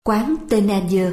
Quán Thénardier.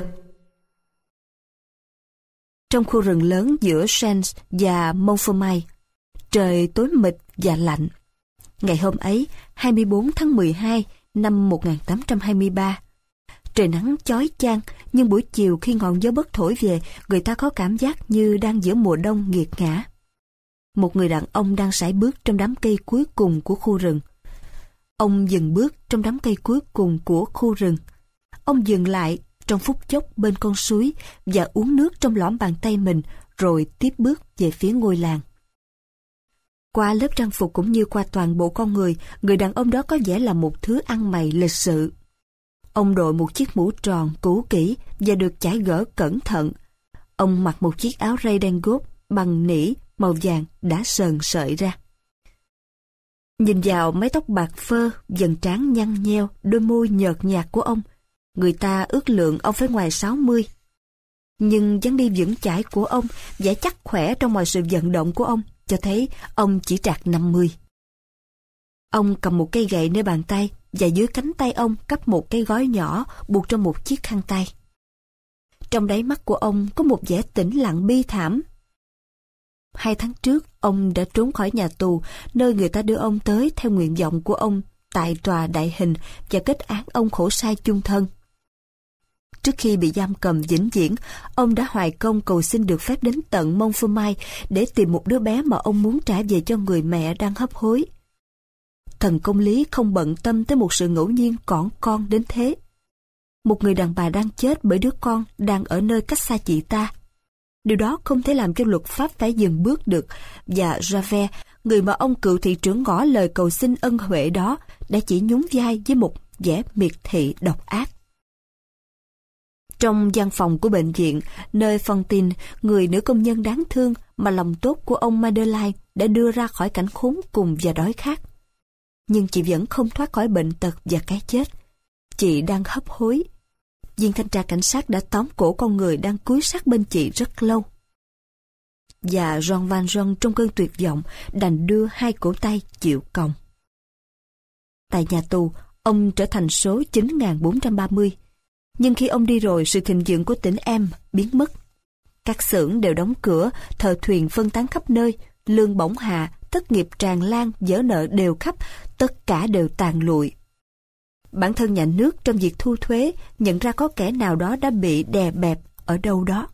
Trong khu rừng lớn giữa Sens và Montfermeil, trời tối mịt và lạnh. Ngày hôm ấy, 24 tháng 12 năm 1823, trời nắng chói chang, nhưng buổi chiều khi ngọn gió bấc thổi về, người ta có cảm giác như đang giữa mùa đông nghiệt ngã. Một người đàn ông đang sải bước trong đám cây cuối cùng của khu rừng. Ông dừng bước trong đám cây cuối cùng của khu rừng. Ông dừng lại trong phút chốc bên con suối và uống nước trong lõm bàn tay mình, rồi tiếp bước về phía ngôi làng. Qua lớp trang phục cũng như qua toàn bộ con người đàn ông đó có vẻ là một thứ ăn mày lịch sự. Ông đội một chiếc mũ tròn cũ kỹ và được chải gỡ cẩn thận. Ông mặc một chiếc áo ray đen gốt bằng nỉ màu vàng đã sờn sợi ra. Nhìn vào mái tóc bạc phơ, dần trán nhăn nheo, đôi môi nhợt nhạt của ông, người ta ước lượng ông phải ngoài 60. Nhưng dáng đi vững chãi của ông, vẻ chắc khỏe trong mọi sự vận động của ông, cho thấy ông chỉ trạc 50. Ông cầm một cây gậy nơi bàn tay, và dưới cánh tay ông cắp một cái gói nhỏ buộc trong một chiếc khăn tay. Trong đáy mắt của ông có một vẻ tĩnh lặng bi thảm. 2 tháng trước, ông đã trốn khỏi nhà tù, nơi người ta đưa ông tới theo nguyện vọng của ông tại tòa đại hình và kết án ông khổ sai chung thân. Trước khi bị giam cầm vĩnh viễn, ông đã hoài công cầu xin được phép đến tận Montfermeil để tìm một đứa bé mà ông muốn trả về cho người mẹ đang hấp hối. Thần công lý không bận tâm tới một sự ngẫu nhiên cỏn con đến thế. Một người đàn bà đang chết bởi đứa con đang ở nơi cách xa chị ta. Điều đó không thể làm cho luật pháp phải dừng bước được, và Javert, người mà ông cựu thị trưởng ngỏ lời cầu xin ân huệ đó, đã chỉ nhún vai với một vẻ miệt thị độc ác. Trong văn phòng của bệnh viện, nơi Fantine, người nữ công nhân đáng thương mà lòng tốt của ông Madeleine đã đưa ra khỏi cảnh khốn cùng và đói khát. Nhưng chị vẫn không thoát khỏi bệnh tật và cái chết. Chị đang hấp hối. Viên thanh tra cảnh sát đã tóm cổ con người đang cúi sát bên chị rất lâu. Và Jean Valjean trong cơn tuyệt vọng đành đưa 2 cổ tay chịu còng. Tại nhà tù, ông trở thành số 9430. Nhưng khi ông đi rồi, sự thịnh vượng của tỉnh em biến mất. Các xưởng đều đóng cửa, thợ thuyền phân tán khắp nơi, lương bổng hạ, thất nghiệp tràn lan, vỡ nợ đều khắp, tất cả đều tàn lụi. Bản thân nhà nước trong việc thu thuế nhận ra có kẻ nào đó đã bị đè bẹp ở đâu đó.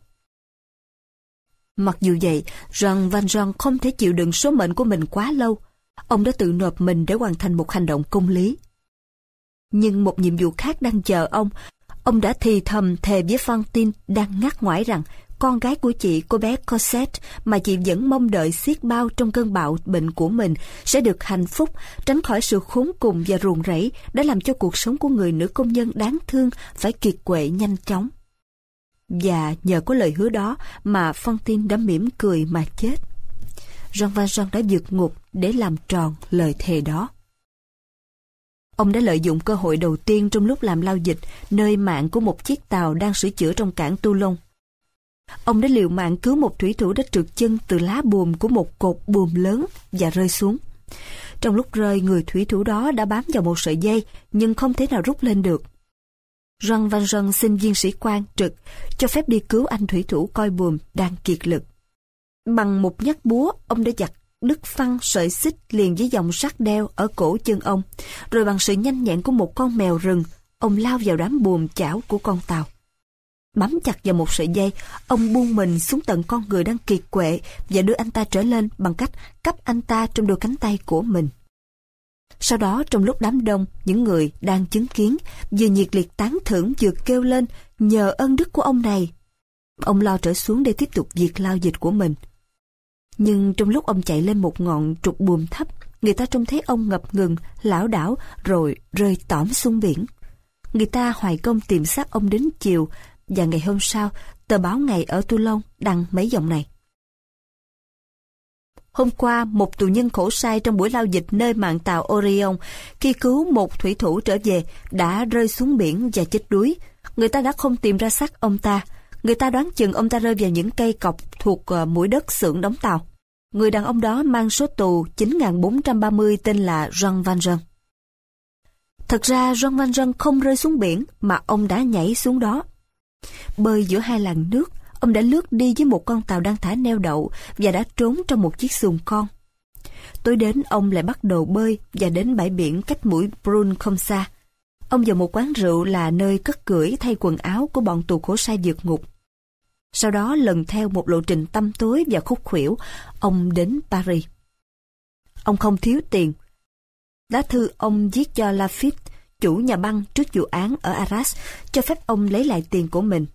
Mặc dù vậy, Jean Valjean không thể chịu đựng số mệnh của mình quá lâu. Ông đã tự nộp mình để hoàn thành một hành động công lý. Nhưng một nhiệm vụ khác đang chờ ông. Ông đã thì thầm thề với Fantine đang ngắt ngoải rằng con gái của chị, cô bé Cosette, mà chị vẫn mong đợi xiết bao trong cơn bạo bệnh của mình, sẽ được hạnh phúc, tránh khỏi sự khốn cùng và ruồng rẫy đã làm cho cuộc sống của người nữ công nhân đáng thương phải kiệt quệ nhanh chóng. Và nhờ có lời hứa đó mà Fantine đã mỉm cười mà chết. Jean Valjean đã vượt ngục để làm tròn lời thề đó. Ông đã lợi dụng cơ hội đầu tiên trong lúc làm lao dịch nơi mạn của một chiếc tàu đang sửa chữa trong cảng Toulon. Ông đã liều mạng cứu một thủy thủ đã trượt chân từ lá buồm của một cột buồm lớn và rơi xuống. Trong lúc rơi, người thủy thủ đó đã bám vào một sợi dây nhưng không thể nào rút lên được. Jean Valjean xin viên sĩ quan trực cho phép đi cứu anh thủy thủ coi buồm đang kiệt lực. Bằng một nhát búa, ông đã giật đứt phăng sợi xích liền với dòng sắt đeo ở cổ chân ông, rồi bằng sự nhanh nhẹn của một con mèo rừng, ông lao vào đám buồm chảo của con tàu. Bám chặt vào một sợi dây, ông buông mình xuống tận con người đang kiệt quệ và đưa anh ta trở lên bằng cách cắp anh ta trong đôi cánh tay của mình. Sau đó, trong lúc đám đông, những người đang chứng kiến vừa nhiệt liệt tán thưởng vừa kêu lên nhờ ân đức của ông này. Ông lao trở xuống để tiếp tục việc lao dịch của mình. Nhưng trong lúc ông chạy lên một ngọn trục buồm thấp, người ta trông thấy ông ngập ngừng, lảo đảo rồi rơi tõm xuống biển. Người ta hoài công tìm xác ông đến chiều, và ngày hôm sau, tờ báo ngày ở Toulon đăng mấy dòng này. Hôm qua, một tù nhân khổ sai trong buổi lao dịch nơi mạn tàu Orion, khi cứu một thủy thủ trở về, đã rơi xuống biển và chết đuối. Người ta đã không tìm ra xác ông ta. Người ta đoán chừng ông ta rơi vào những cây cọc thuộc mũi đất xưởng đóng tàu. Người đàn ông đó mang số tù 9430 tên là Jean Valjean. Thật ra John Valjean không rơi xuống biển mà ông đã nhảy xuống đó. Bơi giữa hai làn nước, ông đã lướt đi với một con tàu đang thả neo đậu và đã trốn trong một chiếc xuồng con. Tối đến ông lại bắt đầu bơi và đến bãi biển cách mũi Brun không xa. Ông vào một quán rượu là nơi cất cưỡi thay quần áo của bọn tù khổ sai vượt ngục. Sau đó lần theo một lộ trình tăm tối và khúc khuỷu, ông đến Paris. Ông không thiếu tiền. Lá thư ông viết cho Lafitte, chủ nhà băng trước vụ án ở Arras, cho phép ông lấy lại tiền của mình.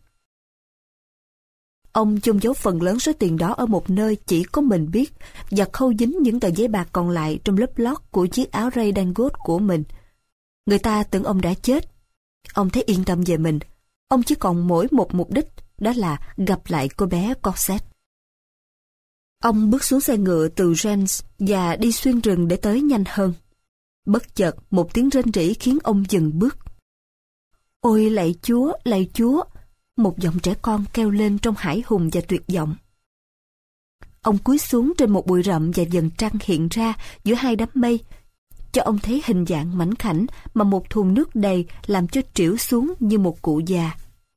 Ông chôn giấu phần lớn số tiền đó ở một nơi chỉ có mình biết và khâu dính những tờ giấy bạc còn lại trong lớp lót của chiếc áo ray Dangot của mình. Người ta tưởng ông đã chết. Ông thấy yên tâm về mình. Ông chỉ còn mỗi một mục đích, đó là gặp lại cô bé Cosette. Ông bước xuống xe ngựa từ Rennes và đi xuyên rừng để tới nhanh hơn. Bất chợt một tiếng rên rỉ khiến ông dừng bước. Ôi lạy Chúa, lạy Chúa! Một giọng trẻ con kêu lên trong hãi hùng và tuyệt vọng. Ông cúi xuống trên một bụi rậm và dần trăng hiện ra giữa hai đám mây, cho ông thấy hình dạng mảnh khảnh mà một thùng nước đầy làm cho trĩu xuống như một cụ già.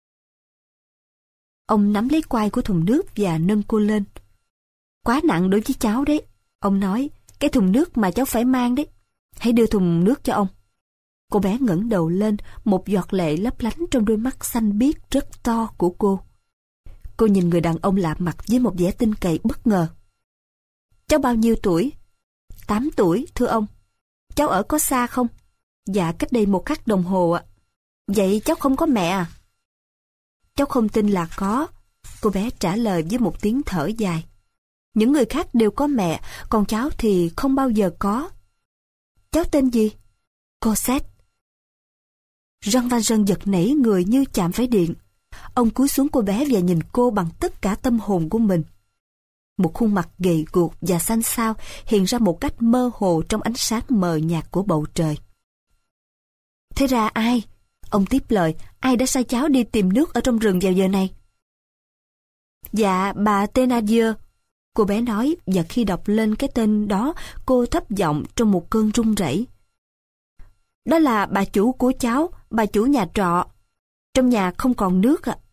Ông nắm lấy quai của thùng nước và nâng cô lên. Quá nặng đối với cháu đấy, ông nói, cái thùng nước mà cháu phải mang đấy. Hãy đưa thùng nước cho ông. Cô bé ngẩng đầu lên, một giọt lệ lấp lánh trong đôi mắt xanh biếc rất to của cô. Cô nhìn người đàn ông lạ mặt với một vẻ tin cậy bất ngờ. Cháu bao nhiêu tuổi? 8 tuổi, thưa ông. Cháu ở có xa không? Dạ, cách đây 1 khắc đồng hồ ạ. Vậy cháu không có mẹ à? Cháu không tin là có. Cô bé trả lời với một tiếng thở dài. Những người khác đều có mẹ, còn cháu thì không bao giờ có. Cháu tên gì? Cosette. Jean Valjean giật nảy người như chạm phải điện. Ông cúi xuống cô bé và nhìn cô bằng tất cả tâm hồn của mình. Một khuôn mặt gầy guộc và xanh xao hiện ra một cách mơ hồ trong ánh sáng mờ nhạt của bầu trời. Thế ra ai? Ông tiếp lời, ai đã sai cháu đi tìm nước ở trong rừng vào giờ này? Dạ, bà Thénardier. Cô bé nói, và khi đọc lên cái tên đó, cô thấp giọng trong một cơn run rẩy. Đó là bà chủ của cháu, bà chủ nhà trọ. Trong nhà không còn nước ạ.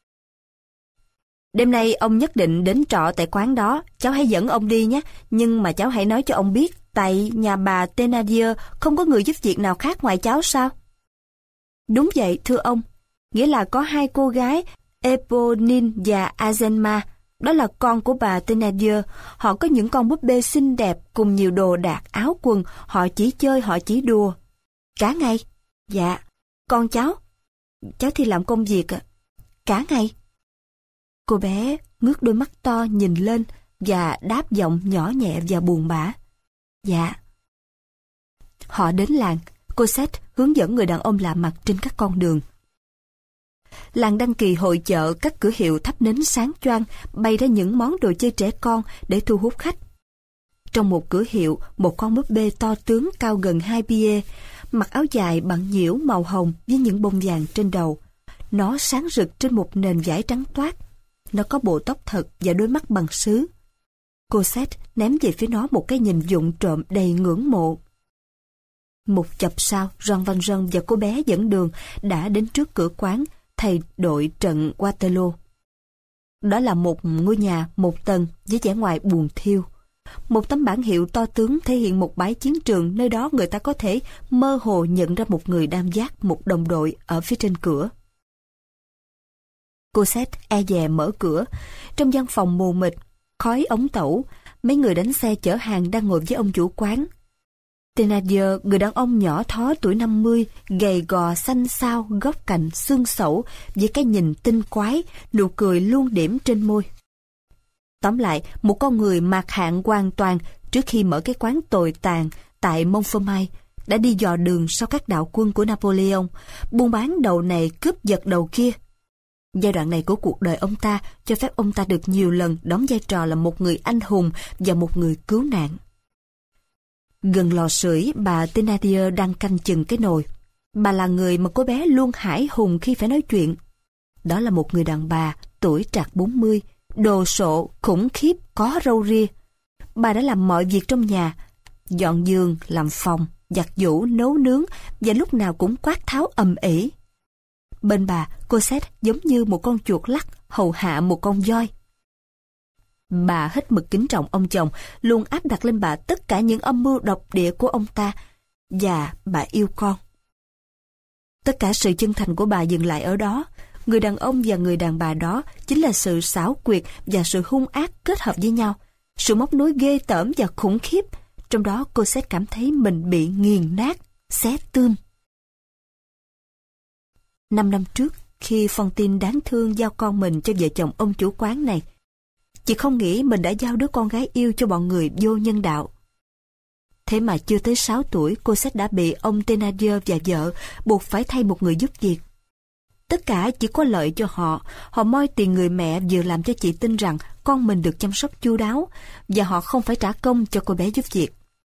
Đêm nay ông nhất định đến trọ tại quán đó, cháu hãy dẫn ông đi nhé, nhưng mà cháu hãy nói cho ông biết, tại nhà bà Thénardier không có người giúp việc nào khác ngoài cháu sao? Đúng vậy, thưa ông. Nghĩa là có 2 cô gái, Eponine và Azelma. Đó là con của bà Thénardier. Họ có những con búp bê xinh đẹp cùng nhiều đồ đạc, áo quần. Họ chỉ chơi, họ chỉ đùa. Cả ngày? Dạ. Con cháu? Cháu thì làm công việc ạ. Cả ngày? Cô bé ngước đôi mắt to nhìn lên và đáp giọng nhỏ nhẹ và buồn bã. Dạ. Họ đến làng. Cosette hướng dẫn người đàn ông lạ mặt trên các con đường. Làng đăng kỳ hội chợ, các cửa hiệu thắp nến sáng choang bày ra những món đồ chơi trẻ con để thu hút khách. Trong một cửa hiệu, một con búp bê to tướng cao gần 2 pied, mặc áo dài bằng nhiễu màu hồng với những bông vàng trên đầu. Nó sáng rực trên một nền vải trắng toát. Nó có bộ tóc thật và đôi mắt bằng sứ. Cosette ném về phía nó một cái nhìn vụng trộm đầy ngưỡng mộ. Một chập sau, Jean Valjean và cô bé dẫn đường đã đến trước cửa quán thầy đội trận Waterloo. Đó là một ngôi nhà 1 tầng với vẻ ngoài buồn thiêu. Một tấm bảng hiệu to tướng thể hiện một bãi chiến trường, nơi đó người ta có thể mơ hồ nhận ra một người đang vác một đồng đội ở phía trên cửa. Cosette e dè mở cửa. Trong gian phòng mù mịt, khói ống tẩu, mấy người đánh xe chở hàng đang ngồi với ông chủ quán. Thénardier, người đàn ông nhỏ thó tuổi 50, gầy gò xanh xao, góc cạnh, xương xẩu, với cái nhìn tinh quái, nụ cười luôn điểm trên môi. Tóm lại, một con người mạc hạn hoàn toàn trước khi mở cái quán tồi tàn tại Montfermeil, đã đi dò đường sau các đạo quân của Napoleon, buôn bán đầu này cướp giật đầu kia. Giai đoạn này của cuộc đời ông ta cho phép ông ta được nhiều lần đóng vai trò là một người anh hùng và một người cứu nạn. Gần lò sưởi, bà Thénardier đang canh chừng cái nồi. Bà là người mà cô bé luôn hãi hùng khi phải nói chuyện. Đó là một người đàn bà, tuổi trạc 40, đồ sộ, khủng khiếp, có râu ria. Bà đã làm mọi việc trong nhà, dọn giường, làm phòng, giặt giũ, nấu nướng và lúc nào cũng quát tháo ầm ĩ. Bên bà, Cosette giống như một con chuột lắc hầu hạ một con voi. Bà hết mực kính trọng ông chồng, luôn áp đặt lên bà tất cả những âm mưu độc địa của ông ta, và bà yêu con. Tất cả sự chân thành của bà dừng lại ở đó. Người đàn ông và người đàn bà đó chính là sự xảo quyệt và sự hung ác kết hợp với nhau, sự móc nối ghê tởm và khủng khiếp. Trong đó Cosette cảm thấy mình bị nghiền nát, xé tươm. 5 năm trước, khi Fantine đáng thương giao con mình cho vợ chồng ông chủ quán này, chị không nghĩ mình đã giao đứa con gái yêu cho bọn người vô nhân đạo. Thế mà chưa tới 6 tuổi, Cosette đã bị ông Thénardier và vợ buộc phải thay một người giúp việc. Tất cả chỉ có lợi cho họ. Họ moi tiền người mẹ vừa làm cho chị tin rằng con mình được chăm sóc chu đáo, và họ không phải trả công cho cô bé giúp việc.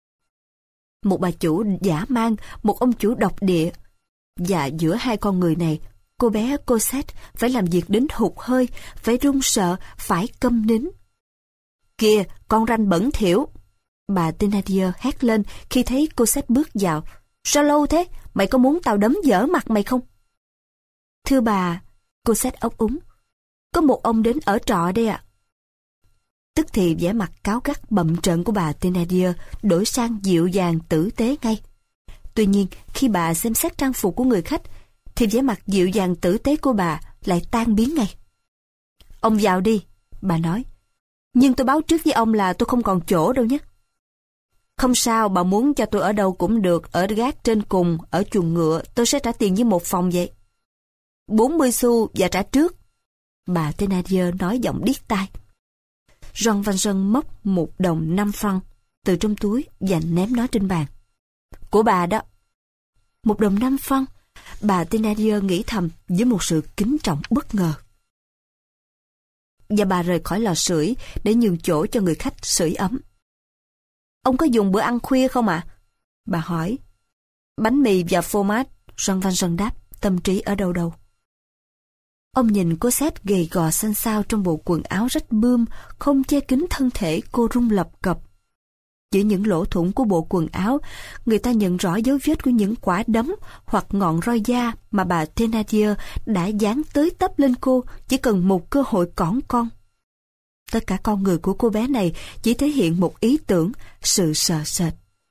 Một bà chủ dã man, một ông chủ độc địa. Và giữa hai con người này, cô bé Cosette phải làm việc đến hụt hơi, phải run sợ, phải câm nín. Kìa, con ranh bẩn thỉu! Bà Thénardier hét lên khi thấy Cosette bước vào. Sao lâu thế? Mày có muốn tao đấm dở mặt mày không? Thưa bà, Cosette ấp úng. Có một ông đến ở trọ đây ạ. Tức thì vẻ mặt cáu gắt bậm trợn của bà Thénardier đổi sang dịu dàng tử tế ngay. Tuy nhiên, khi bà xem xét trang phục của người khách, thì vẻ mặt dịu dàng tử tế của bà lại tan biến ngay. Ông vào đi, bà nói. Nhưng tôi báo trước với ông là tôi không còn chỗ đâu nhé. Không sao, bà muốn cho tôi ở đâu cũng được, ở gác trên cùng, ở chuồng ngựa, tôi sẽ trả tiền với một phòng vậy. 40 xu và trả trước. Bà Thénardier nói giọng điếc tai. Jean Valjean móc 1 đồng 5 franc từ trong túi và ném nó trên bàn. Của bà đó. 1 đồng 5 franc. Bà Thénardier nghĩ thầm với một sự kính trọng bất ngờ. Và bà rời khỏi lò sưởi để nhường chỗ cho người khách sưởi ấm. Ông có dùng bữa ăn khuya không ạ? Bà hỏi. Bánh mì và phô mát, Jean Valjean đáp, tâm trí ở đâu đâu. Ông nhìn Cosette gầy gò xanh xao trong bộ quần áo rách bươm, không che kín thân thể cô rung lập cập. Giữa những lỗ thủng của bộ quần áo, người ta nhận rõ dấu vết của những quả đấm hoặc ngọn roi da mà bà Thénardier đã dán tới tấp lên cô chỉ cần một cơ hội cõng con. Tất cả con người của cô bé này chỉ thể hiện một ý tưởng, sự sợ sệt.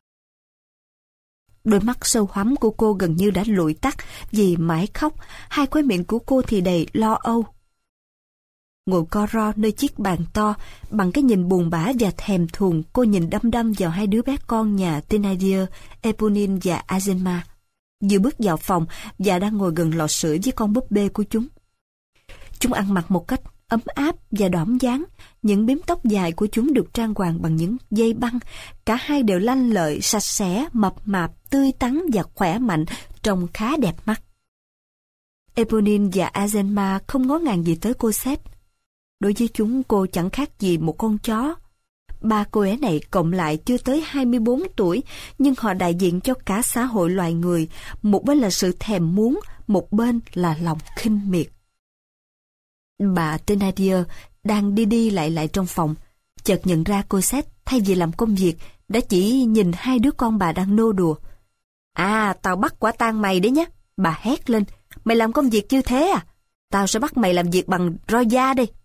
Đôi mắt sâu hoắm của cô gần như đã lụi tắt vì mãi khóc, hai khóe miệng của cô thì đầy lo âu. Ngồi co ro nơi chiếc bàn to, bằng cái nhìn buồn bã và thèm thuồng, cô nhìn đăm đăm vào hai đứa bé con nhà Thénardier, Éponine và Azelma, vừa bước vào phòng và đang ngồi gần lò sưởi với con búp bê của chúng. Chúng ăn mặc một cách ấm áp và đỏm dáng, những bím tóc dài của chúng được trang hoàng bằng những dây băng, cả hai đều lanh lợi, sạch sẽ, mập mạp, tươi tắn và khỏe mạnh, trông khá đẹp mắt. Éponine và Azelma không ngó ngàng gì tới Cosette. Đối với chúng, cô chẳng khác gì một con chó. Ba cô bé này cộng lại chưa tới 24 tuổi, nhưng họ đại diện cho cả xã hội loài người. Một bên là sự thèm muốn, một bên là lòng khinh miệt. Bà Thénardier đang đi lại trong phòng, chợt nhận ra Cosette thay vì làm công việc, đã chỉ nhìn hai đứa con bà đang nô đùa. À, tao bắt quả tang mày đấy nhé, bà hét lên. Mày làm công việc như thế à? Tao sẽ bắt mày làm việc bằng roi da đây.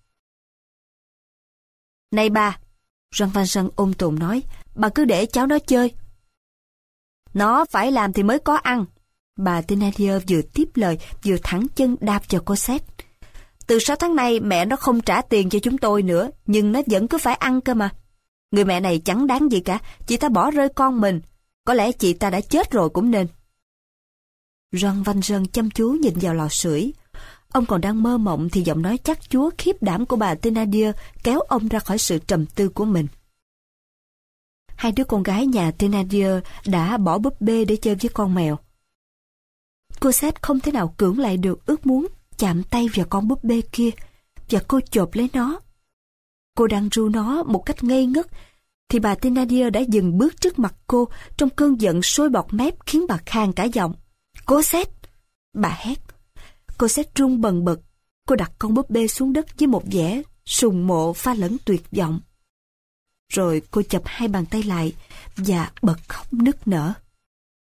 Này bà, Jean Valjean ôm tồn nói, bà cứ để cháu nó chơi. Nó phải làm thì mới có ăn. Bà Thénardier vừa tiếp lời, vừa thẳng chân đạp vào Cosette. Từ 6 tháng nay mẹ nó không trả tiền cho chúng tôi nữa, nhưng nó vẫn cứ phải ăn cơ mà. Người mẹ này chẳng đáng gì cả, chị ta bỏ rơi con mình. Có lẽ chị ta đã chết rồi cũng nên. Jean Valjean chăm chú nhìn vào lò sưởi. Ông còn đang mơ mộng thì giọng nói chắc chúa khiếp đảm của bà Thénardier kéo ông ra khỏi sự trầm tư của mình. Hai đứa con gái nhà Thénardier đã bỏ búp bê để chơi với con mèo. Cosette không thể nào cưỡng lại được ước muốn chạm tay vào con búp bê kia, và cô chộp lấy nó. Cô đang ru nó một cách ngây ngất, thì bà Thénardier đã dừng bước trước mặt cô trong cơn giận sôi bọt mép khiến bà khàn cả giọng. Cosette! Bà hét. Cosette run bần bật. Cô đặt con búp bê xuống đất với một vẻ sùng mộ pha lẫn tuyệt vọng. Rồi cô chập hai bàn tay lại và bật khóc nức nở.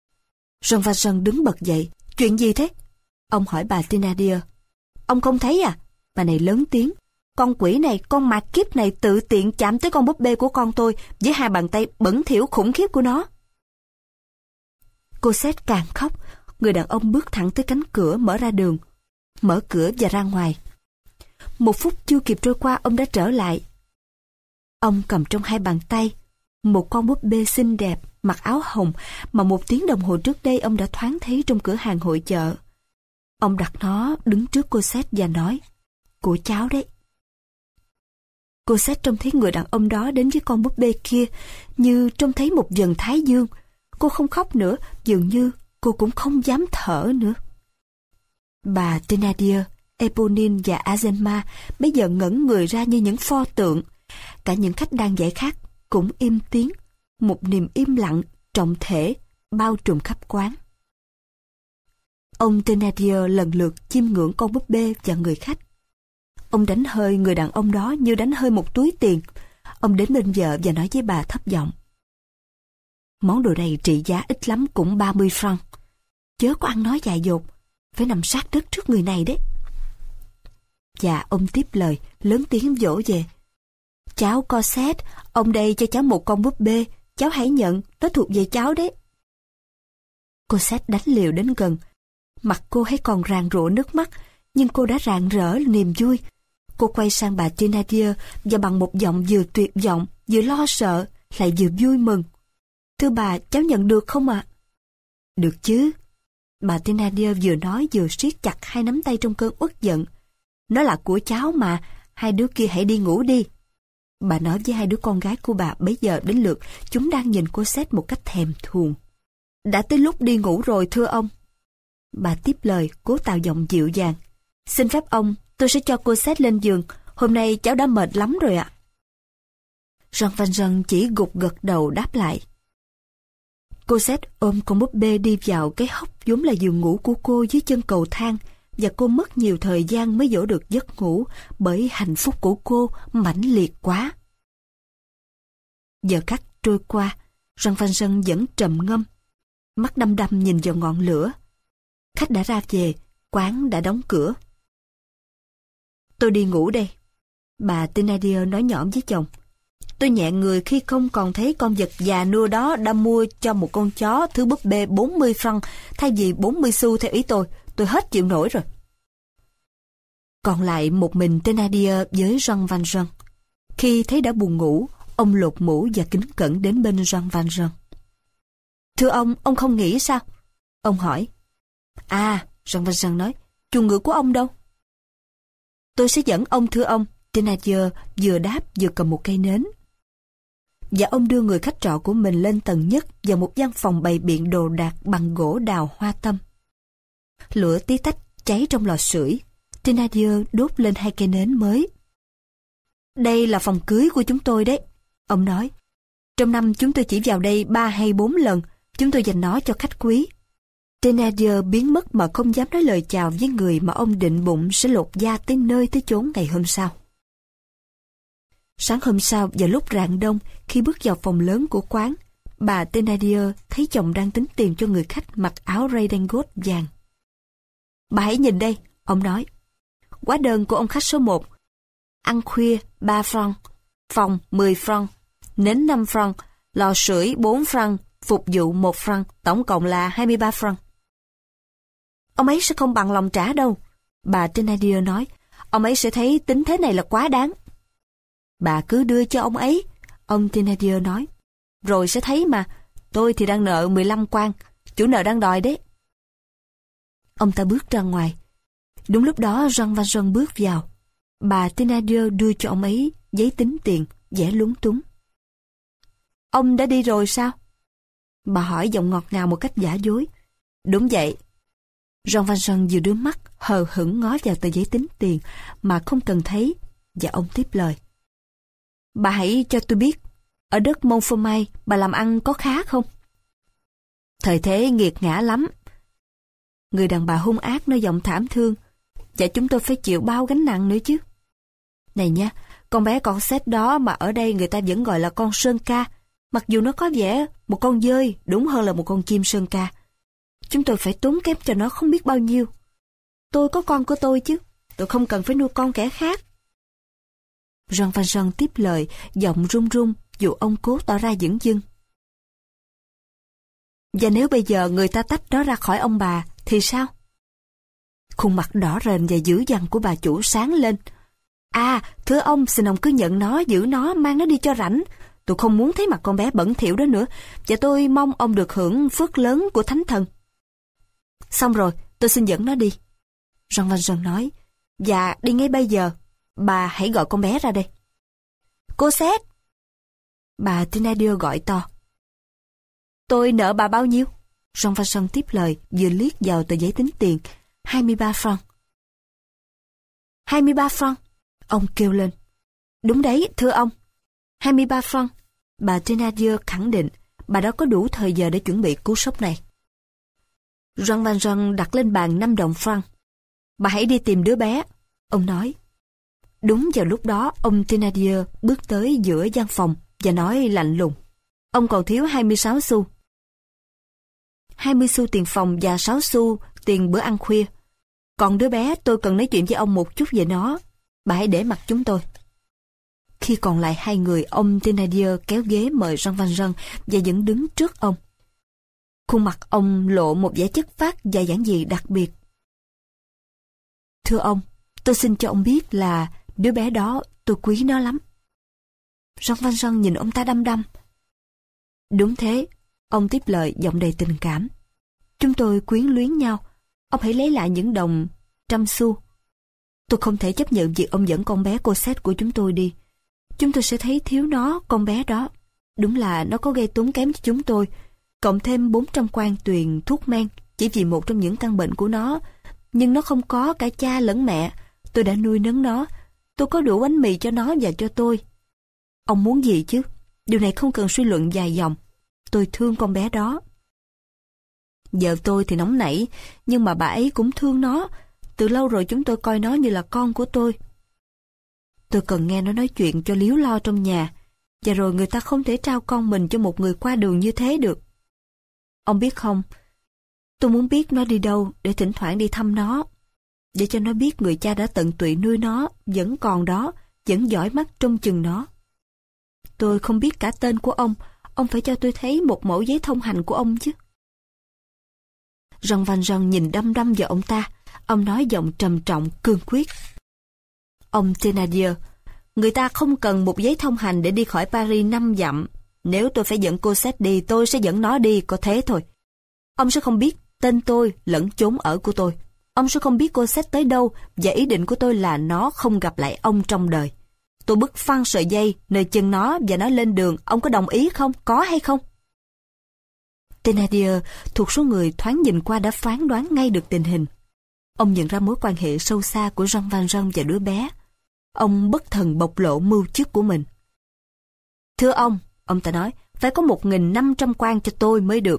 Jean Valjean đứng bật dậy. Chuyện gì thế? Ông hỏi bà Thénardier. Ông không thấy à? Bà này lớn tiếng. Con quỷ này, con mạt kiếp này tự tiện chạm tới con búp bê của con tôi với hai bàn tay bẩn thỉu khủng khiếp của nó. Cosette càng khóc. Người đàn ông bước thẳng tới cánh cửa mở ra đường. Mở cửa và ra ngoài. 1 phút chưa kịp trôi qua, ông đã trở lại. Ông cầm trong hai bàn tay một con búp bê xinh đẹp, mặc áo hồng mà 1 tiếng đồng hồ trước đây ông đã thoáng thấy trong cửa hàng hội chợ. Ông đặt nó đứng trước Cosette và nói, của cháu đấy. Cosette trông thấy người đàn ông đó đến với con búp bê kia như trông thấy một dần thái dương. Cô không khóc nữa, dường như cô cũng không dám thở nữa. Bà Thénardier, Éponine và Azalma bây giờ ngẩn người ra như những pho tượng. Cả những khách đang dạy khác cũng im tiếng. Một niềm im lặng, trọng thể, bao trùm khắp quán. Ông Thénardier lần lượt chiêm ngưỡng con búp bê và người khách. Ông đánh hơi người đàn ông đó như đánh hơi một túi tiền. Ông đến bên vợ và nói với bà thấp giọng. Món đồ này trị giá ít lắm cũng 30 franc. Chớ có ăn nói dại dột, phải nằm sát đất trước người này đấy. Và ông tiếp lời, lớn tiếng vỗ về. Cháu Cosette, ông đây cho cháu một con búp bê, cháu hãy nhận, nó thuộc về cháu đấy. Cosette đánh liều đến gần. Mặt cô hay còn ràn rụa nước mắt, nhưng cô đã rạng rỡ niềm vui. Cô quay sang bà Thénardier và bằng một giọng vừa tuyệt vọng, vừa lo sợ, lại vừa vui mừng. Thưa bà, cháu nhận được không ạ? Được chứ. Bà Thénardier vừa nói vừa siết chặt hai nắm tay trong cơn uất giận. Nó là của cháu mà, hai đứa kia hãy đi ngủ đi. Bà nói với hai đứa con gái của bà bấy giờ đến lượt, chúng đang nhìn Cosette một cách thèm thuồng. Đã tới lúc đi ngủ rồi thưa ông. Bà tiếp lời, cố tạo giọng dịu dàng. Xin phép ông, tôi sẽ cho Cosette lên giường, hôm nay cháu đã mệt lắm rồi ạ. Jean Valjean chỉ gục gật đầu đáp lại. Cosette ôm con búp bê đi vào cái hốc vốn là giường ngủ của cô dưới chân cầu thang, và cô mất nhiều thời gian mới dỗ được giấc ngủ bởi hạnh phúc của cô mãnh liệt quá. Giờ khắc trôi qua, Jean Valjean vẫn trầm ngâm, mắt đăm đăm nhìn vào ngọn lửa. Khách đã ra về, quán đã đóng cửa. Tôi đi ngủ đây. Bà Thénardier nói nhỏ với chồng. Tôi nhẹ người khi không còn thấy con vật già nua đó đã mua cho một con chó thứ búp bê 40 franc thay vì 40 xu theo ý tôi hết chịu nổi rồi. Còn lại một mình Thénardier với Jean Valjean. Khi thấy đã buồn ngủ, ông lột mũ và kính cẩn đến bên Jean Valjean. Thưa ông không nghĩ sao? Ông hỏi. À, Jean Valjean nói, chuồng ngựa của ông đâu? Tôi sẽ dẫn ông thưa ông. Thénardier vừa đáp vừa cầm một cây nến. Và ông đưa người khách trọ của mình lên tầng nhất vào một gian phòng bày biện đồ đạc bằng gỗ đào hoa tâm. Lửa tí tách cháy trong lò sưởi. Thénardier đốt lên 2 cây nến mới. Đây là phòng cưới của chúng tôi đấy, ông nói. Trong năm chúng tôi chỉ vào đây 3 hay 4 lần, chúng tôi dành nó cho khách quý. Thénardier biến mất mà không dám nói lời chào với người mà ông định bụng sẽ lột da tới nơi tới chốn ngày hôm sau. Sáng hôm sau, vào lúc rạng đông, khi bước vào phòng lớn của quán, bà Thénardier thấy chồng đang tính tiền cho người khách mặc áo redingot vàng. Bà hãy nhìn đây, ông nói. Hóa đơn của ông khách số 1. Ăn khuya 3 franc, phòng 10 franc, nến 5 franc, lò sưởi 4 franc, phục vụ 1 franc, tổng cộng là 23 franc. Ông ấy sẽ không bằng lòng trả đâu, bà Thénardier nói. Ông ấy sẽ thấy tính thế này là quá đáng. Bà cứ đưa cho ông ấy, ông Thénardier nói. Rồi sẽ thấy mà, tôi thì đang nợ 15 quan, chủ nợ đang đòi đấy. Ông ta bước ra ngoài. Đúng lúc đó Jean Valjean bước vào. Bà Thénardier đưa cho ông ấy giấy tính tiền, vẻ lúng túng. Ông đã đi rồi sao? Bà hỏi giọng ngọt ngào một cách giả dối. Đúng vậy. Jean Valjean vừa đưa mắt hờ hững ngó vào tờ giấy tính tiền mà không cần thấy, và ông tiếp lời. Bà hãy cho tôi biết, ở đất Montfermeil bà làm ăn có khá không? Thời thế nghiệt ngã lắm. Người đàn bà hung ác nói giọng thảm thương. Và chúng tôi phải chịu bao gánh nặng nữa chứ. Này nha, con bé con xét đó mà ở đây người ta vẫn gọi là con sơn ca, mặc dù nó có vẻ một con dơi đúng hơn là một con chim sơn ca. Chúng tôi phải tốn kém cho nó không biết bao nhiêu. Tôi có con của tôi chứ, tôi không cần phải nuôi con kẻ khác. Jean Valjean tiếp lời, giọng run run, dù ông cố tỏ ra dửng dưng. Và nếu bây giờ người ta tách nó ra khỏi ông bà, thì sao? Khuôn mặt đỏ rền và dữ dằn của bà chủ sáng lên. À, thưa ông, xin ông cứ nhận nó, giữ nó, mang nó đi cho rảnh. Tôi không muốn thấy mặt con bé bẩn thỉu đó nữa, và tôi mong ông được hưởng phước lớn của Thánh Thần. Xong rồi, tôi xin dẫn nó đi. Jean Valjean nói, và đi ngay bây giờ. Bà hãy gọi con bé ra đây. Cô Xét! Bà Thénardier gọi to. Tôi nợ bà bao nhiêu? Jean Valjean tiếp lời, vừa liếc vào tờ giấy tính tiền. 23 francs. 23 francs? Ông kêu lên. Đúng đấy, thưa ông. 23 francs. Bà Thénardier khẳng định, bà đã có đủ thời giờ để chuẩn bị cú sốc này. Jean Valjean đặt lên bàn 5 đồng franc. Bà hãy đi tìm đứa bé, ông nói. Đúng vào lúc đó, ông Thénardier bước tới giữa gian phòng và nói lạnh lùng. Ông còn thiếu 26 xu. 20 xu tiền phòng và 6 xu tiền bữa ăn khuya. Còn đứa bé, tôi cần nói chuyện với ông một chút về nó. Bà hãy để mặc chúng tôi. Khi còn lại hai người, ông Thénardier kéo ghế mời Jean Valjean và vẫn đứng trước ông. Khuôn mặt ông lộ một vẻ chất phác và giản dị đặc biệt. Thưa ông, tôi xin cho ông biết là đứa bé đó tôi quý nó lắm. Jean Valjean nhìn ông ta đăm đăm. Đúng thế, ông tiếp lời giọng đầy tình cảm. Chúng tôi quyến luyến nhau. Ông hãy lấy lại những đồng 100 xu. Tôi không thể chấp nhận việc ông dẫn con bé Cosette của chúng tôi đi. Chúng tôi sẽ thấy thiếu nó, con bé đó. Đúng là nó có gây tốn kém cho chúng tôi. Cộng thêm 400 quan tuyền thuốc men chỉ vì một trong những căn bệnh của nó. Nhưng nó không có cả cha lẫn mẹ. Tôi đã nuôi nấng nó. Tôi có đủ bánh mì cho nó và cho tôi. Ông muốn gì chứ? Điều này không cần suy luận dài dòng. Tôi thương con bé đó. Vợ tôi thì nóng nảy, nhưng mà bà ấy cũng thương nó. Từ lâu rồi chúng tôi coi nó như là con của tôi. Tôi cần nghe nó nói chuyện cho líu lo trong nhà. Và rồi người ta không thể trao con mình cho một người qua đường như thế được. Ông biết không, tôi muốn biết nó đi đâu để thỉnh thoảng đi thăm nó. Để cho nó biết người cha đã tận tụy nuôi nó, vẫn còn đó, vẫn dõi mắt trông chừng nó. Tôi không biết cả tên của ông phải cho tôi thấy một mẫu giấy thông hành của ông chứ. Jean Valjean nhìn đăm đăm vào ông ta, ông nói giọng trầm trọng, cương quyết. Ông Thénardier, người ta không cần một giấy thông hành để đi khỏi Paris 5 dặm. Nếu tôi phải dẫn Cosette đi, tôi sẽ dẫn nó đi, có thế thôi. Ông sẽ không biết tên tôi lẫn chốn ở của tôi. Ông sẽ không biết Cosette tới đâu, và ý định của tôi là nó không gặp lại ông trong đời. Tôi bứt phăng sợi dây nơi chân nó và nó lên đường. Ông có đồng ý không? Có hay không? Thénardier thuộc số người thoáng nhìn qua đã phán đoán ngay được tình hình. Ông nhận ra mối quan hệ sâu xa của Jean Valjean và đứa bé. Ông bất thần bộc lộ mưu trước của mình. Thưa ông ta nói, phải có 1.500 quan cho tôi mới được.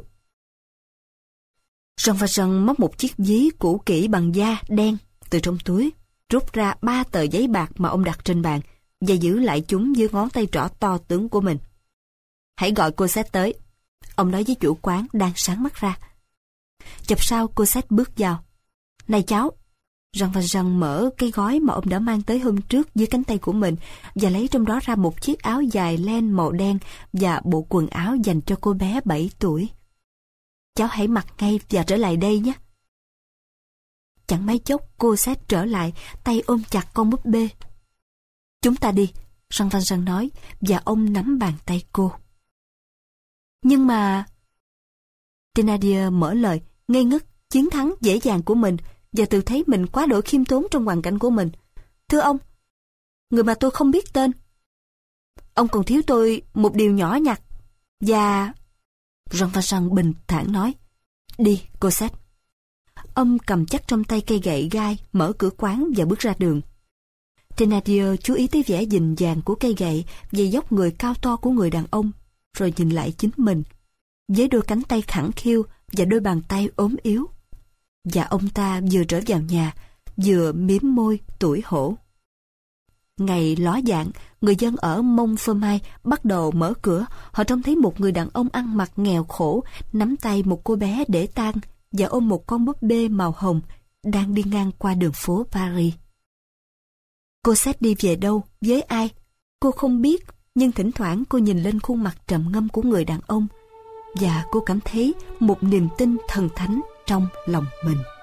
Jean Valjean móc một chiếc ví cũ kỹ bằng da đen từ trong túi, rút ra 3 tờ giấy bạc mà ông đặt trên bàn và giữ lại chúng dưới ngón tay trỏ to tướng của mình. Hãy gọi Cosette tới, ông nói với chủ quán đang sáng mắt ra. Chập sau Cosette bước vào. Này cháu! Jean Valjean mở cái gói mà ông đã mang tới hôm trước dưới cánh tay của mình và lấy trong đó ra một chiếc áo dài len màu đen và bộ quần áo dành cho cô bé 7 tuổi. Cháu hãy mặc ngay và trở lại đây nhé. Chẳng mấy chốc Cosette trở lại, tay ôm chặt con búp bê. Chúng ta đi, Jean Valjean nói, và ông nắm bàn tay cô. Nhưng mà... Thénardier mở lời, ngây ngất, chiến thắng dễ dàng của mình và tự thấy mình quá độ khiêm tốn trong hoàn cảnh của mình. Thưa ông, người mà tôi không biết tên. Ông còn thiếu tôi một điều nhỏ nhặt. Và... Jean Valjean bình thản nói, đi, Cosette. Ông cầm chắc trong tay cây gậy gai, mở cửa quán và bước ra đường. Thénardier chú ý tới vẻ dình dàng của cây gậy và dốc người cao to của người đàn ông, rồi nhìn lại chính mình, với đôi cánh tay khẳng khiu và đôi bàn tay ốm yếu. Và ông ta vừa trở vào nhà, vừa mím môi tủi hổ. Ngày ló dạng, người dân ở Montfermeil bắt đầu mở cửa. Họ trông thấy một người đàn ông ăn mặc nghèo khổ nắm tay một cô bé để tang và ôm một con búp bê màu hồng đang đi ngang qua đường phố Paris. Cô sẽ đi về đâu, với ai? Cô không biết, nhưng thỉnh thoảng cô nhìn lên khuôn mặt trầm ngâm của người đàn ông và cô cảm thấy một niềm tin thần thánh trong lòng mình.